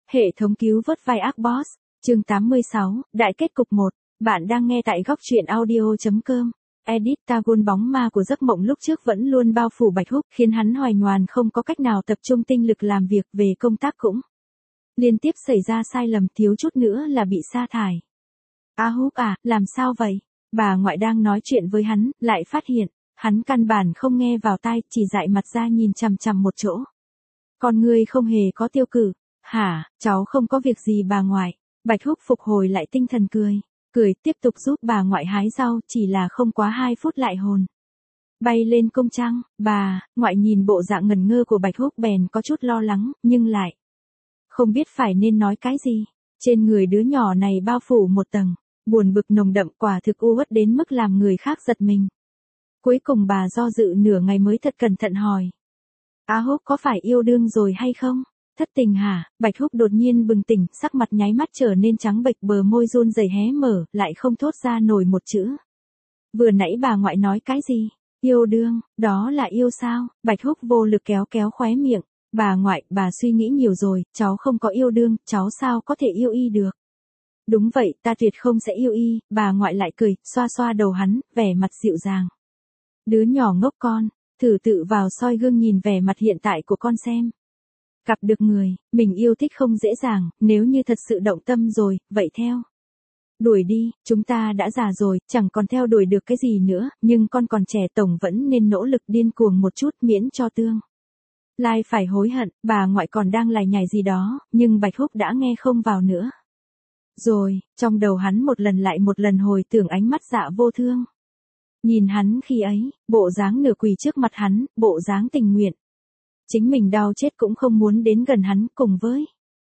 Hệ thống cứu vớt vai ác boss, chương 86, đại kết cục 1. Bạn đang nghe tại góc truyện audio.com. Edit Tagon bóng ma của giấc mộng lúc trước vẫn luôn bao phủ Bạch Húc, khiến hắn hoài ngoàn không có cách nào tập trung tinh lực làm việc, về công tác cũng liên tiếp xảy ra sai lầm, thiếu chút nữa là bị sa thải. A Húc à, làm sao vậy? Bà ngoại đang nói chuyện với hắn, lại phát hiện, hắn căn bản không nghe vào tai, chỉ dại mặt ra nhìn chằm chằm một chỗ. Con ngươi không hề có tiêu cử. Hả, cháu không có việc gì bà ngoại. Bạch Húc phục hồi lại tinh thần cười tiếp tục giúp bà ngoại hái rau, chỉ là không quá 2 phút lại hồn bay lên công trăng. Bà ngoại nhìn bộ dạng ngẩn ngơ của Bạch Húc bèn có chút lo lắng, nhưng lại không biết phải nên nói cái gì. Trên người đứa nhỏ này bao phủ một tầng buồn bực nồng đậm, quả thực u uất đến mức làm người khác giật mình. Cuối cùng bà do dự nửa ngày mới thật cẩn thận hỏi: A Húc có phải yêu đương rồi hay không? Thất tình hả? Bạch Húc đột nhiên bừng tỉnh, sắc mặt nháy mắt trở nên trắng bệch, bờ môi run rẩy hé mở, lại không thốt ra nổi một chữ. Vừa nãy bà ngoại nói cái gì? Yêu đương, đó là yêu sao? Bạch Húc vô lực kéo kéo khóe miệng. Bà ngoại, bà suy nghĩ nhiều rồi, cháu không có yêu đương, cháu sao có thể yêu y được? Đúng vậy, ta tuyệt không sẽ yêu y. Bà ngoại lại cười, xoa xoa đầu hắn, vẻ mặt dịu dàng. Đứa nhỏ ngốc con, thử tự vào soi gương nhìn vẻ mặt hiện tại của con xem. Gặp được người mình yêu thích không dễ dàng, nếu như thật sự động tâm rồi, vậy theo đuổi đi. Chúng ta đã già rồi, chẳng còn theo đuổi được cái gì nữa, nhưng con còn trẻ, tổng vẫn nên nỗ lực điên cuồng một chút, miễn cho tương lai phải hối hận. Bà ngoại còn đang lải nhải gì đó, nhưng Bạch Húc đã nghe không vào nữa. Rồi, trong đầu hắn một lần lại một lần hồi tưởng ánh mắt Dạ Vô Thương. Nhìn hắn khi ấy, bộ dáng nửa quỳ trước mặt hắn, bộ dáng tình nguyện. Chính mình đau chết cũng không muốn đến gần hắn, cùng với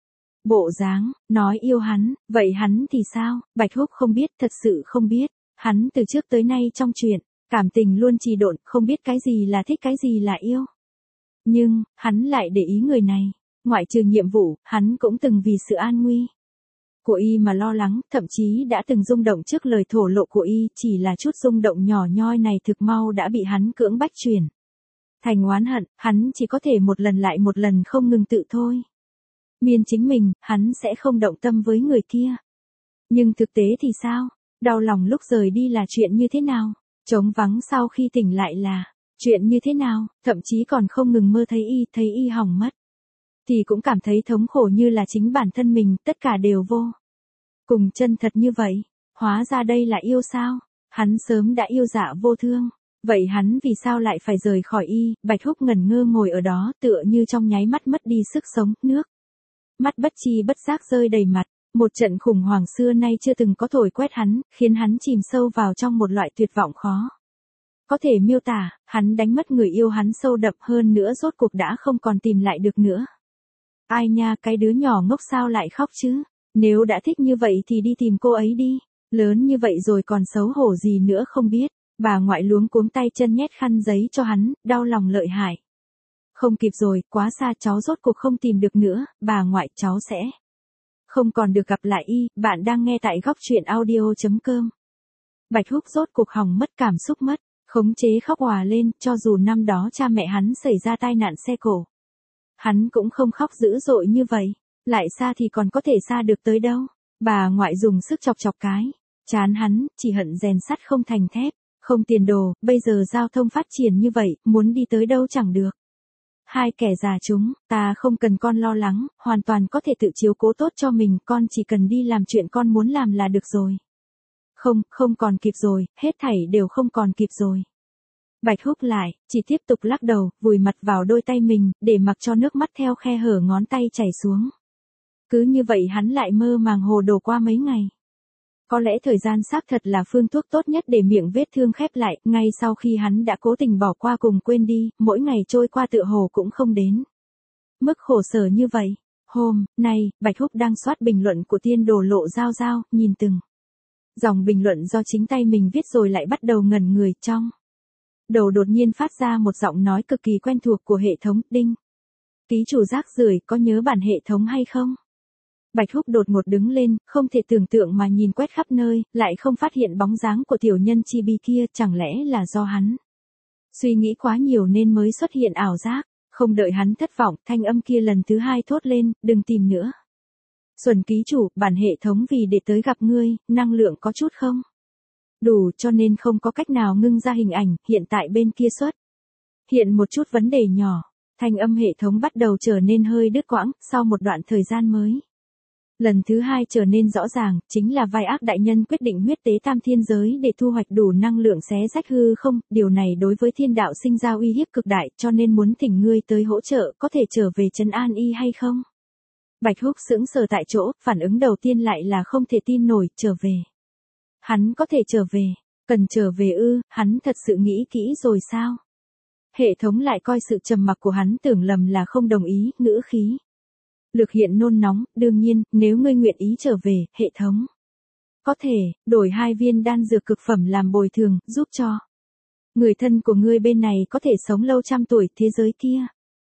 bộ dáng nói yêu hắn. Vậy hắn thì sao? Bạch Húc không biết, thật sự không biết. Hắn từ trước tới nay trong chuyện cảm tình luôn trì độn, không biết cái gì là thích, cái gì là yêu. Nhưng hắn lại để ý người này. Ngoại trừ nhiệm vụ, hắn cũng từng vì sự an nguy của y mà lo lắng, thậm chí đã từng rung động trước lời thổ lộ của y. Chỉ là chút rung động nhỏ nhoi này thực mau đã bị hắn cưỡng bách chuyển thành oán hận. Hắn chỉ có thể một lần lại một lần không ngừng tự thôi miên chính mình, hắn sẽ không động tâm với người kia. Nhưng thực tế thì sao? Đau lòng lúc rời đi là chuyện như thế nào? Trống vắng sau khi tỉnh lại là chuyện như thế nào? Thậm chí còn không ngừng mơ thấy y hỏng mất, thì cũng cảm thấy thống khổ như là chính bản thân mình, tất cả đều vô cùng chân thật như vậy. Hóa ra đây là yêu sao? Hắn sớm đã yêu Dạ Vô Thương. Vậy hắn vì sao lại phải rời khỏi y? Bạch Húc ngẩn ngơ ngồi ở đó, tựa như trong nháy mắt mất đi sức sống, nước mắt bất chi bất giác rơi đầy mặt. Một trận khủng hoảng xưa nay chưa từng có thổi quét hắn, khiến hắn chìm sâu vào trong một loại tuyệt vọng khó có thể miêu tả. Hắn đánh mất người yêu hắn sâu đậm, hơn nữa rốt cuộc đã không còn tìm lại được nữa. Ai nha, cái đứa nhỏ ngốc sao lại khóc chứ? Nếu đã thích như vậy thì đi tìm cô ấy đi. Lớn như vậy rồi còn xấu hổ gì nữa không biết. Bà ngoại luống cuống tay chân nhét khăn giấy cho hắn, đau lòng lợi hại. Không kịp rồi, quá xa, cháu rốt cuộc không tìm được nữa. Bà ngoại, cháu sẽ không còn được gặp lại y. Bạn đang nghe tại góc truyện audio.com. Bạch Húc rốt cuộc hỏng mất cảm xúc, mất khống chế khóc òa lên. Cho dù năm đó cha mẹ hắn xảy ra tai nạn xe cộ, hắn cũng không khóc dữ dội như vậy. Lại xa thì còn có thể xa được tới đâu. Bà ngoại dùng sức chọc chọc cái chán hắn, chỉ hận rèn sắt không thành thép, không tiền đồ. Bây giờ giao thông phát triển như vậy, muốn đi tới đâu chẳng được. Hai kẻ già chúng ta không cần con lo lắng, hoàn toàn có thể tự chiếu cố tốt cho mình, con chỉ cần đi làm chuyện con muốn làm là được rồi. Không còn kịp rồi, hết thảy đều không còn kịp rồi. Bạch Húc lại chỉ tiếp tục lắc đầu, vùi mặt vào đôi tay mình, để mặc cho nước mắt theo khe hở ngón tay chảy xuống. Cứ như vậy hắn lại mơ màng hồ đồ qua mấy ngày. Có lẽ thời gian xác thật là phương thuốc tốt nhất để miệng vết thương khép lại. Ngay sau khi hắn đã cố tình bỏ qua cùng quên đi, mỗi ngày trôi qua tựa hồ cũng không đến mức khổ sở như vậy. Hôm nay, Bạch Húc đang soát bình luận của tiên đồ Lộ Giao Giao, nhìn từng dòng bình luận do chính tay mình viết rồi lại bắt đầu ngẩn người. Trong đầu đột nhiên phát ra một giọng nói cực kỳ quen thuộc của hệ thống. Đinh, ký chủ rác rưởi, có nhớ bản hệ thống hay không? Bạch Húc đột ngột đứng lên, không thể tưởng tượng mà nhìn quét khắp nơi, lại không phát hiện bóng dáng của tiểu nhân chibi kia. Chẳng lẽ là do hắn suy nghĩ quá nhiều nên mới xuất hiện ảo giác? Không đợi hắn thất vọng, thanh âm kia lần thứ hai thốt lên, đừng tìm nữa. Xuân ký chủ, bản hệ thống vì để tới gặp ngươi, năng lượng có chút không đủ cho nên không có cách nào ngưng ra hình ảnh, hiện tại bên kia xuất. Hiện một chút vấn đề nhỏ, thanh âm hệ thống bắt đầu trở nên hơi đứt quãng, sau một đoạn thời gian mới. Lần thứ hai trở nên rõ ràng, chính là vai ác đại nhân quyết định huyết tế tam thiên giới để thu hoạch đủ năng lượng xé rách hư không, điều này đối với thiên đạo sinh ra uy hiếp cực đại cho nên muốn thỉnh ngươi tới hỗ trợ, có thể trở về trấn an y hay không? Bạch Húc sững sờ tại chỗ, phản ứng đầu tiên lại là không thể tin nổi, trở về. Hắn có thể trở về, cần trở về ư, hắn thật sự nghĩ kỹ rồi sao? Hệ thống lại coi sự trầm mặc của hắn tưởng lầm là không đồng ý, ngữ khí. Lực hiện nôn nóng, đương nhiên, nếu ngươi nguyện ý trở về, hệ thống. Có thể, đổi 2 viên đan dược cực phẩm làm bồi thường, giúp cho. Người thân của ngươi bên này có thể sống lâu trăm tuổi, thế giới kia.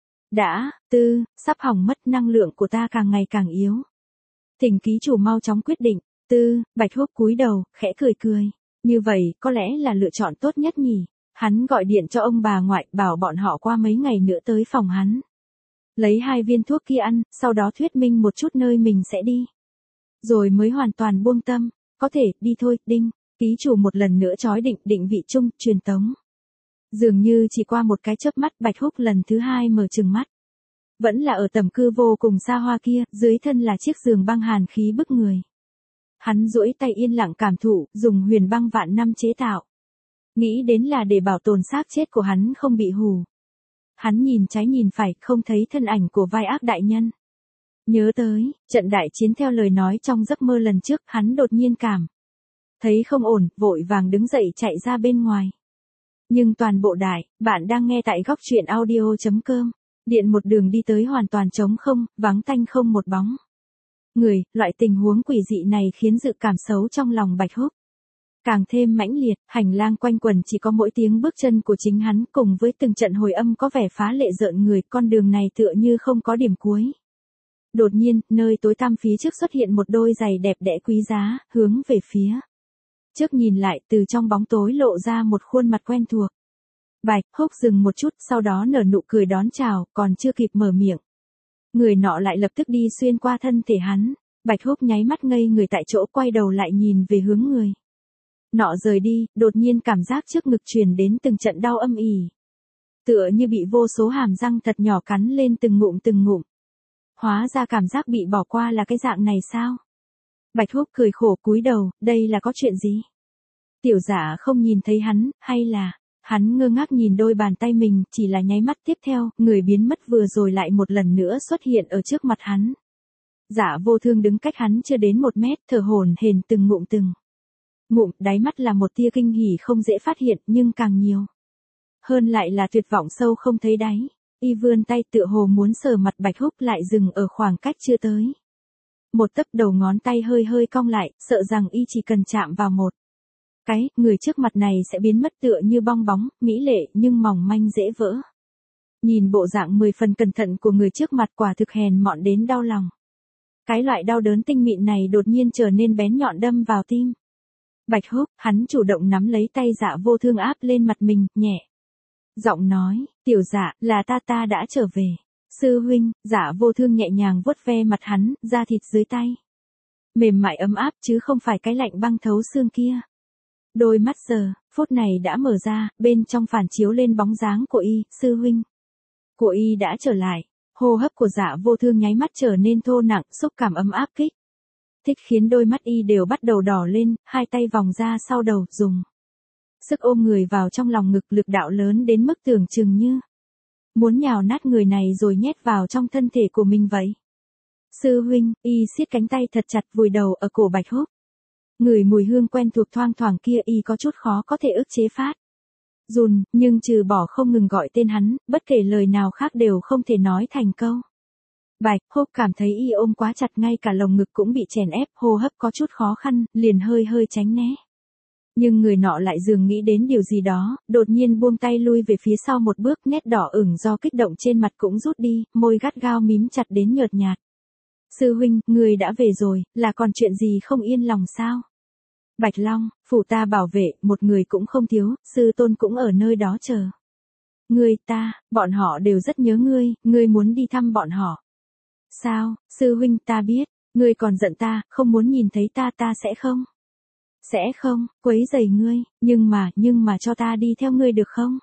Sắp hỏng mất, năng lượng của ta càng ngày càng yếu. Thỉnh ký chủ mau chóng quyết định. Bạch Húc cúi đầu, khẽ cười cười. Như vậy, có lẽ là lựa chọn tốt nhất nhỉ. Hắn gọi điện cho ông bà ngoại, bảo bọn họ qua mấy ngày nữa tới phòng hắn. Lấy 2 viên thuốc kia ăn, sau đó thuyết minh một chút nơi mình sẽ đi. Rồi mới hoàn toàn buông tâm. Có thể, đi thôi, đinh. Ký chủ một lần nữa chói định vị chung, truyền tống. Dường như chỉ qua một cái chớp mắt, Bạch Húc lần thứ 2 mở trừng mắt. Vẫn là ở tầm cư vô cùng xa hoa kia, dưới thân là chiếc giường băng hàn khí bức người. Hắn duỗi tay yên lặng cảm thụ, dùng huyền băng vạn năm chế tạo. Nghĩ đến là để bảo tồn xác chết của hắn không bị hù. Hắn nhìn trái nhìn phải, không thấy thân ảnh của vai ác đại nhân. Nhớ tới, trận đại chiến theo lời nói trong giấc mơ lần trước, hắn đột nhiên cảm. Thấy không ổn, vội vàng đứng dậy chạy ra bên ngoài. Nhưng toàn bộ bạn đang nghe tại góc truyện audio.com. Điện một đường đi tới hoàn toàn trống không, vắng tanh không một bóng. Loại tình huống quỷ dị này khiến dự cảm xấu trong lòng Bạch Húc càng thêm mãnh liệt, hành lang quanh quần chỉ có mỗi tiếng bước chân của chính hắn cùng với từng trận hồi âm có vẻ phá lệ rợn người, con đường này tựa như không có điểm cuối. Đột nhiên, nơi tối tăm phía trước xuất hiện một đôi giày đẹp đẽ quý giá, hướng về phía trước nhìn lại, từ trong bóng tối lộ ra một khuôn mặt quen thuộc. Bạch Húc dừng một chút, sau đó nở nụ cười đón chào, còn chưa kịp mở miệng. Người nọ lại lập tức đi xuyên qua thân thể hắn. Bạch Húc nháy mắt ngây người tại chỗ, quay đầu lại nhìn về hướng người nọ rời đi, đột nhiên cảm giác trước ngực truyền đến từng trận đau âm ỉ. Tựa như bị vô số hàm răng thật nhỏ cắn lên từng ngụm. Hóa ra cảm giác bị bỏ qua là cái dạng này sao? Bạch Húc cười khổ cúi đầu, đây là có chuyện gì? Tiểu Giả không nhìn thấy hắn, hay là... Hắn ngơ ngác nhìn đôi bàn tay mình, chỉ là nháy mắt tiếp theo, người biến mất vừa rồi lại một lần nữa xuất hiện ở trước mặt hắn. Giả Vô Thương đứng cách hắn chưa đến 1 mét, thở hổn hển từng ngụm, đáy mắt là một tia kinh hỉ không dễ phát hiện, nhưng càng nhiều hơn lại là tuyệt vọng sâu không thấy đáy. Y vươn tay tựa hồ muốn sờ mặt Bạch Húc, lại dừng ở khoảng cách chưa tới 1 tấc, đầu ngón tay hơi cong lại, sợ rằng y chỉ cần chạm vào một cái, người trước mặt này sẽ biến mất tựa như bong bóng, mỹ lệ nhưng mỏng manh dễ vỡ. Nhìn bộ dạng 10 phần cẩn thận của người trước mặt, quả thực hèn mọn đến đau lòng. Cái loại đau đớn tinh mịn này đột nhiên trở nên bén nhọn đâm vào tim. Bạch Húc, hắn chủ động nắm lấy tay Dạ Vô Thương áp lên mặt mình, nhẹ giọng nói, tiểu Dạ, là ta đã trở về. Sư huynh. Dạ Vô Thương nhẹ nhàng vuốt ve mặt hắn, da thịt dưới tay mềm mại ấm áp chứ không phải cái lạnh băng thấu xương kia. Đôi mắt giờ phút này đã mở ra, bên trong phản chiếu lên bóng dáng của y, sư huynh của y đã trở lại. Hô hấp của Dạ Vô Thương nháy mắt trở nên thô nặng, xúc cảm ấm áp kích thích khiến đôi mắt y đều bắt đầu đỏ lên, 2 tay vòng ra sau đầu, dùng sức ôm người vào trong lòng ngực, lực đạo lớn đến mức tưởng chừng như muốn nhào nát người này rồi nhét vào trong thân thể của mình vậy. Sư huynh. Y siết cánh tay thật chặt vùi đầu ở cổ Bạch Húc. Ngửi mùi hương quen thuộc thoang thoảng kia, y có chút khó có thể ức chế phát run, nhưng trừ bỏ không ngừng gọi tên hắn, bất kể lời nào khác đều không thể nói thành câu. Bạch Húc cảm thấy y ôm quá chặt, ngay cả lồng ngực cũng bị chèn ép, hô hấp có chút khó khăn, liền hơi tránh né. Nhưng người nọ lại dường nghĩ đến điều gì đó, đột nhiên buông tay lui về phía sau một bước, nét đỏ ửng do kích động trên mặt cũng rút đi, môi gắt gao mím chặt đến nhợt nhạt. Sư huynh, người đã về rồi, là còn chuyện gì không yên lòng sao? Bạch Long, phủ ta bảo vệ, một người cũng không thiếu, sư tôn cũng ở nơi đó chờ bọn họ đều rất nhớ ngươi muốn đi thăm bọn họ. Sao, sư huynh, ta biết, Ngươi còn giận ta, không muốn nhìn thấy ta sẽ không, quấy rầy ngươi, nhưng mà cho ta đi theo ngươi được không?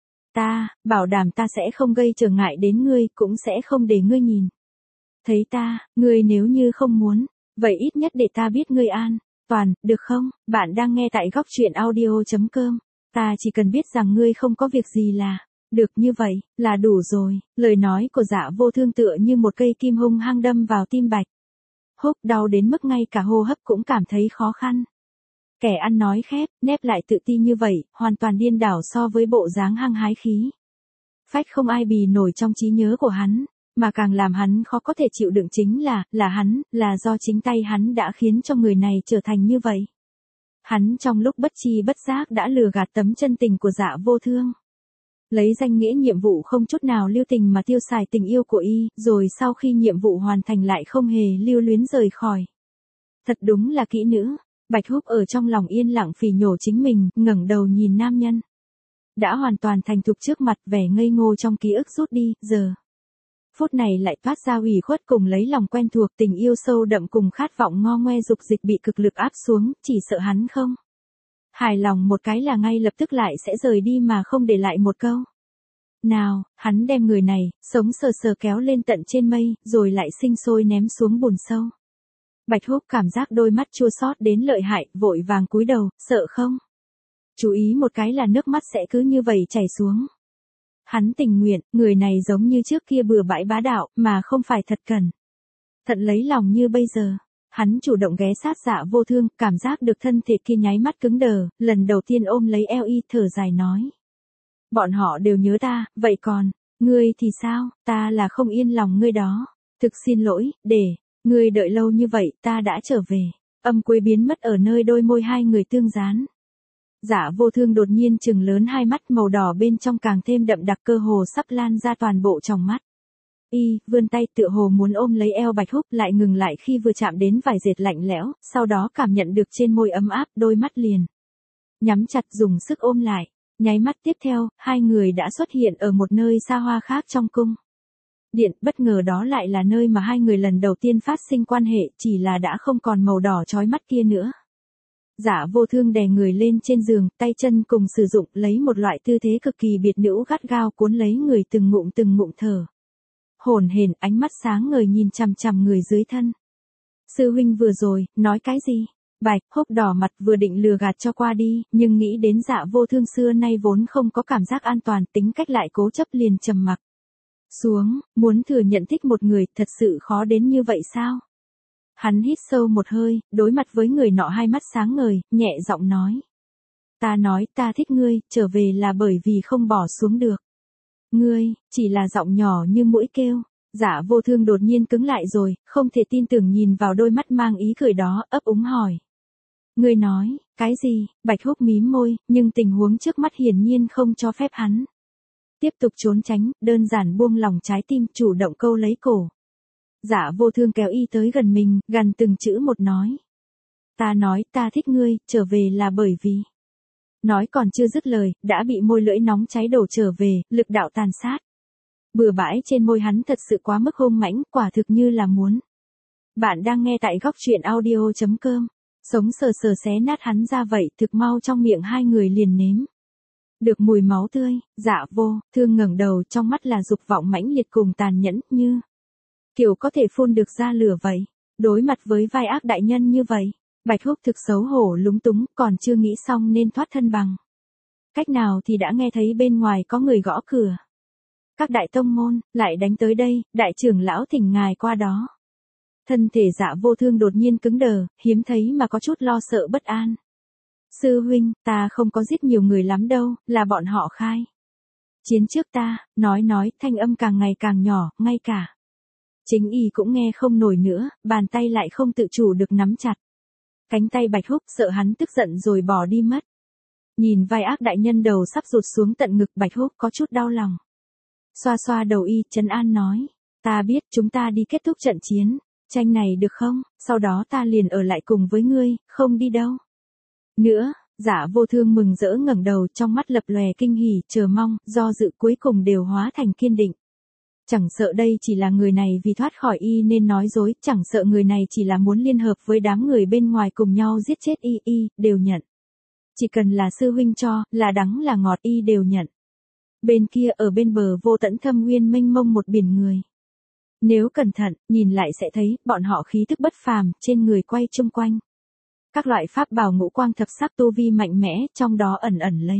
Ta, bảo đảm ta sẽ không gây trở ngại đến ngươi, cũng sẽ không để ngươi nhìn thấy ta, ngươi nếu như không muốn, vậy ít nhất để ta biết ngươi an toàn, được không? Bạn đang nghe tại góc truyện audio.com. Ta chỉ cần biết rằng ngươi không có việc gì là được, như vậy là đủ rồi. Lời nói của Dạ Vô Thương tựa như một cây kim hung hăng đâm vào tim Bạch Húc, đau đến mức ngay cả hô hấp cũng cảm thấy khó khăn. Kẻ ăn nói khép, nép lại tự ti như vậy, hoàn toàn điên đảo so với bộ dáng hăng hái khí phách không ai bì nổi trong trí nhớ của hắn, mà càng làm hắn khó có thể chịu đựng chính là do chính tay hắn đã khiến cho người này trở thành như vậy. Hắn trong lúc bất tri bất giác đã lừa gạt tấm chân tình của Dạ Vô Thương. Lấy danh nghĩa nhiệm vụ không chút nào lưu tình mà tiêu xài tình yêu của y, rồi sau khi nhiệm vụ hoàn thành lại không hề lưu luyến rời khỏi. Thật đúng là kỹ nữ. Bạch Húc ở trong lòng yên lặng phỉ nhổ chính mình, ngẩng đầu nhìn nam nhân đã hoàn toàn thành thục trước mặt, vẻ ngây ngô trong ký ức rút đi, giờ phút này lại toát ra ủy khuất cùng lấy lòng quen thuộc, tình yêu sâu đậm cùng khát vọng ngo ngoe dục dịch bị cực lực áp xuống, chỉ sợ hắn không hài lòng một cái là ngay lập tức lại sẽ rời đi mà không để lại một câu nào. Hắn đem người này sống sờ sờ kéo lên tận trên mây, rồi lại sinh sôi ném xuống bùn sâu. Bạch Húc cảm giác đôi mắt chua xót đến lợi hại, vội vàng cúi đầu, sợ không chú ý một cái là nước mắt sẽ cứ như vậy chảy xuống. Hắn tình nguyện, người này giống như trước kia bừa bãi bá đạo, mà không phải thật cẩn thận lấy lòng như bây giờ. Hắn chủ động ghé sát Dạ Vô Thương, cảm giác được thân thể kia nháy mắt cứng đờ, lần đầu tiên ôm lấy eo y, thở dài nói. Bọn họ đều nhớ ta, vậy còn, ngươi thì sao? Ta là không yên lòng ngươi đó. Thực xin lỗi, để ngươi đợi lâu như vậy, ta đã trở về. Âm cuối biến mất ở nơi đôi môi hai người tương dán. Dạ Vô Thương đột nhiên trừng lớn hai mắt, màu đỏ bên trong càng thêm đậm đặc, cơ hồ sắp lan ra toàn bộ tròng mắt. Y vươn tay tựa hồ muốn ôm lấy eo Bạch Húc, lại ngừng lại khi vừa chạm đến vải dệt lạnh lẽo, sau đó cảm nhận được trên môi ấm áp, đôi mắt liền nhắm chặt, dùng sức ôm lại. Nháy mắt tiếp theo, hai người đã xuất hiện ở một nơi xa hoa khác trong cung điện, bất ngờ đó lại là nơi mà hai người lần đầu tiên phát sinh quan hệ, chỉ là đã không còn màu đỏ chói mắt kia nữa. Dạ Vô Thương đè người lên trên giường, tay chân cùng sử dụng, lấy một loại tư thế cực kỳ biệt nữ gắt gao cuốn lấy người, từng ngụm thở hổn hển, ánh mắt sáng ngời nhìn chằm chằm người dưới thân. Sư huynh vừa rồi nói cái gì? Bạch Húc đỏ mặt, vừa định lừa gạt cho qua đi, nhưng nghĩ đến Dạ Vô Thương xưa nay vốn không có cảm giác an toàn, tính cách lại cố chấp, liền trầm mặc xuống. Muốn thừa nhận thích một người thật sự khó đến như vậy sao? Hắn hít sâu một hơi, đối mặt với người nọ hai mắt sáng ngời, nhẹ giọng nói. Ta nói ta thích ngươi, trở về là bởi vì không bỏ xuống được ngươi, chỉ là giọng nhỏ như mũi kêu. Dạ Vô Thương đột nhiên cứng lại rồi, không thể tin tưởng nhìn vào đôi mắt mang ý cười đó, ấp úng hỏi. Ngươi nói, cái gì? Bạch Húc mím môi, nhưng tình huống trước mắt hiển nhiên không cho phép hắn tiếp tục trốn tránh, đơn giản buông lòng trái tim, chủ động câu lấy cổ. Dạ Vô Thương kéo y tới gần mình, gần từng chữ một nói. Ta nói ta thích ngươi, trở về là bởi vì. Nói còn chưa dứt lời, đã bị môi lưỡi nóng cháy đổ trở về, lực đạo tàn sát bừa bãi trên môi hắn thật sự quá mức hung mãnh, quả thực như là muốn. Bạn đang nghe tại góc truyện audio.com. Sống sờ sờ xé nát hắn ra vậy, thực mau trong miệng hai người liền nếm được mùi máu tươi. Dạ Vô Thương ngẩng đầu, trong mắt là dục vọng mãnh liệt cùng tàn nhẫn, như kiểu có thể phun được ra lửa vậy. Đối mặt với vai ác đại nhân như vậy, Bạch Húc thực xấu hổ lúng túng, còn chưa nghĩ xong nên thoát thân bằng cách nào thì đã nghe thấy bên ngoài có người gõ cửa. Các đại tông môn lại đánh tới đây, đại trưởng lão thỉnh ngài qua đó. Thân thể Dạ Vô Thương đột nhiên cứng đờ, hiếm thấy mà có chút lo sợ bất an. Sư huynh, ta không có giết nhiều người lắm đâu, là bọn họ khai chiến trước ta. Nói, thanh âm càng ngày càng nhỏ, ngay cả chính y cũng nghe không nổi nữa, bàn tay lại không tự chủ được nắm chặt cánh tay Bạch Húc, sợ hắn tức giận rồi bỏ đi mất. Nhìn vai ác đại nhân đầu sắp rụt xuống tận ngực, Bạch Húc có chút đau lòng. Xoa xoa đầu y, trấn an nói. Ta biết, chúng ta đi kết thúc trận chiến tranh này được không? Sau đó ta liền ở lại cùng với ngươi, không đi đâu nữa. Dạ Vô Thương mừng rỡ ngẩng đầu, trong mắt lập lòe kinh hỉ, chờ mong, do dự cuối cùng đều hóa thành kiên định. Chẳng sợ đây chỉ là người này vì thoát khỏi y nên nói dối, chẳng sợ người này chỉ là muốn liên hợp với đám người bên ngoài cùng nhau giết chết y, đều nhận. Chỉ cần là sư huynh cho, là đắng là ngọt y đều nhận. Bên kia ở bên bờ vô tận thâm nguyên mênh mông một biển người. Nếu cẩn thận, nhìn lại sẽ thấy, bọn họ khí thức bất phàm, trên người quay chung quanh. Các loại pháp bảo ngũ quang thập sắc tu vi mạnh mẽ, trong đó ẩn ẩn lấy.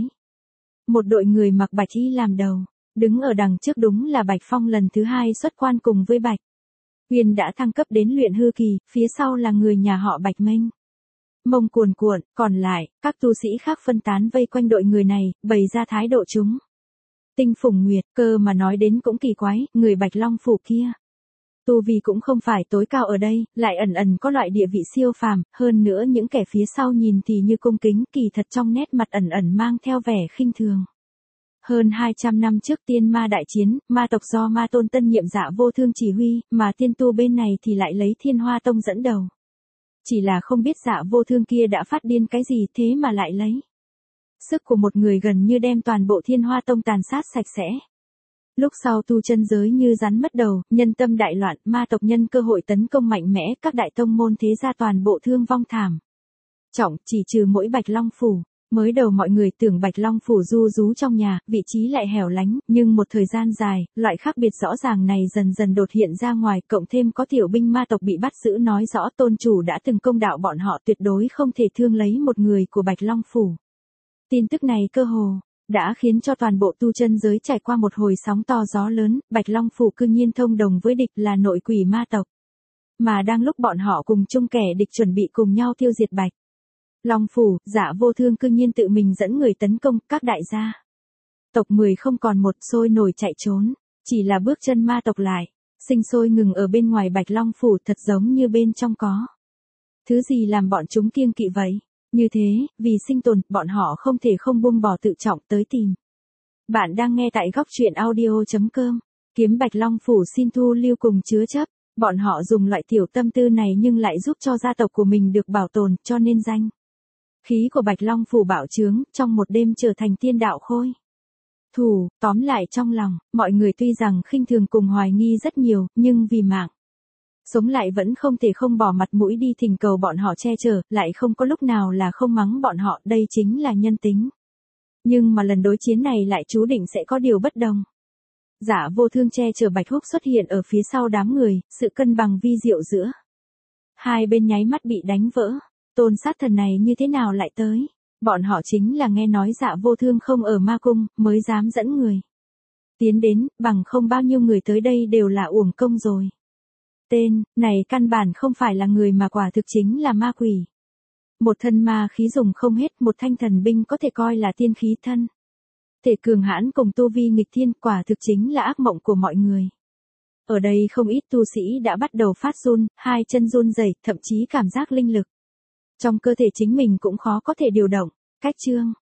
Một đội người mặc bạch y làm đầu, đứng ở đằng trước đúng là Bạch Phong lần thứ 2 xuất quan cùng với Bạch Uyên đã thăng cấp đến luyện hư kỳ, phía sau là người nhà họ Bạch Minh. Mông cuồn cuộn, còn lại, các tu sĩ khác phân tán vây quanh đội người này, bày ra thái độ chúng. Tinh Phùng Nguyệt, cơ mà nói đến cũng kỳ quái, người Bạch Long phủ kia. Tu vi cũng không phải tối cao ở đây, lại ẩn ẩn có loại địa vị siêu phàm, hơn nữa những kẻ phía sau nhìn thì như cung kính, kỳ thật trong nét mặt ẩn ẩn mang theo vẻ khinh thường. Hơn 200 năm trước tiên ma đại chiến, ma tộc do ma tôn tân nhiệm Dạ Vô Thương chỉ huy, mà tiên tu bên này thì lại lấy Thiên Hoa Tông dẫn đầu. Chỉ là không biết Dạ Vô Thương kia đã phát điên cái gì thế mà lại lấy. Sức của một người gần như đem toàn bộ Thiên Hoa Tông tàn sát sạch sẽ. Lúc sau tu chân giới như rắn mất đầu, nhân tâm đại loạn, ma tộc nhân cơ hội tấn công mạnh mẽ, các đại tông môn thế gia toàn bộ thương vong thảm trọng, chỉ trừ mỗi Bạch Long phủ. Mới đầu mọi người tưởng Bạch Long phủ du rú trong nhà, vị trí lại hẻo lánh, nhưng một thời gian dài, loại khác biệt rõ ràng này dần dần đột hiện ra ngoài, cộng thêm có tiểu binh ma tộc bị bắt giữ nói rõ tôn chủ đã từng công đạo bọn họ tuyệt đối không thể thương lấy một người của Bạch Long phủ. Tin tức này cơ hồ đã khiến cho toàn bộ tu chân giới trải qua một hồi sóng to gió lớn, Bạch Long phủ cư nhiên thông đồng với địch là nội quỷ ma tộc. Mà đang lúc bọn họ cùng chung kẻ địch chuẩn bị cùng nhau tiêu diệt Bạch Long phủ, Dạ Vô Thương cư nhiên tự mình dẫn người tấn công các đại gia. Tộc 10 không còn một, sôi nổi chạy trốn, chỉ là bước chân ma tộc lại, sinh sôi ngừng ở bên ngoài Bạch Long phủ, thật giống như bên trong có thứ gì làm bọn chúng kiêng kỵ vậy. Như thế, vì sinh tồn, bọn họ không thể không buông bỏ tự trọng tới tìm. Bạn đang nghe tại góc truyện audio.com. Kiếm Bạch Long phủ xin thu lưu cùng chứa chấp. Bọn họ dùng loại tiểu tâm tư này nhưng lại giúp cho gia tộc của mình được bảo tồn, cho nên danh khí của Bạch Long phủ bạo trướng, trong một đêm trở thành tiên đạo khôi thủ. Tóm lại trong lòng, mọi người tuy rằng khinh thường cùng hoài nghi rất nhiều, nhưng vì mạng sống lại vẫn không thể không bỏ mặt mũi đi thỉnh cầu bọn họ che chở, lại không có lúc nào là không mắng bọn họ, đây chính là nhân tính. Nhưng mà lần đối chiến này lại chú định sẽ có điều bất đồng. Dạ Vô Thương che chở Bạch Húc xuất hiện ở phía sau đám người, sự cân bằng vi diệu giữa hai bên nháy mắt bị đánh vỡ. Tôn sát thần này như thế nào lại tới? Bọn họ chính là nghe nói Dạ Vô Thương không ở ma cung, mới dám dẫn người tiến đến, bằng không bao nhiêu người tới đây đều là uổng công rồi. Tên này căn bản không phải là người mà quả thực chính là ma quỷ. Một thân ma khí dùng không hết, một thanh thần binh có thể coi là tiên khí thân. Thể cường hãn cùng tu vi nghịch thiên, quả thực chính là ác mộng của mọi người. Ở đây không ít tu sĩ đã bắt đầu phát run, hai chân run rẩy, thậm chí cảm giác linh lực trong cơ thể chính mình cũng khó có thể điều động. Cách chương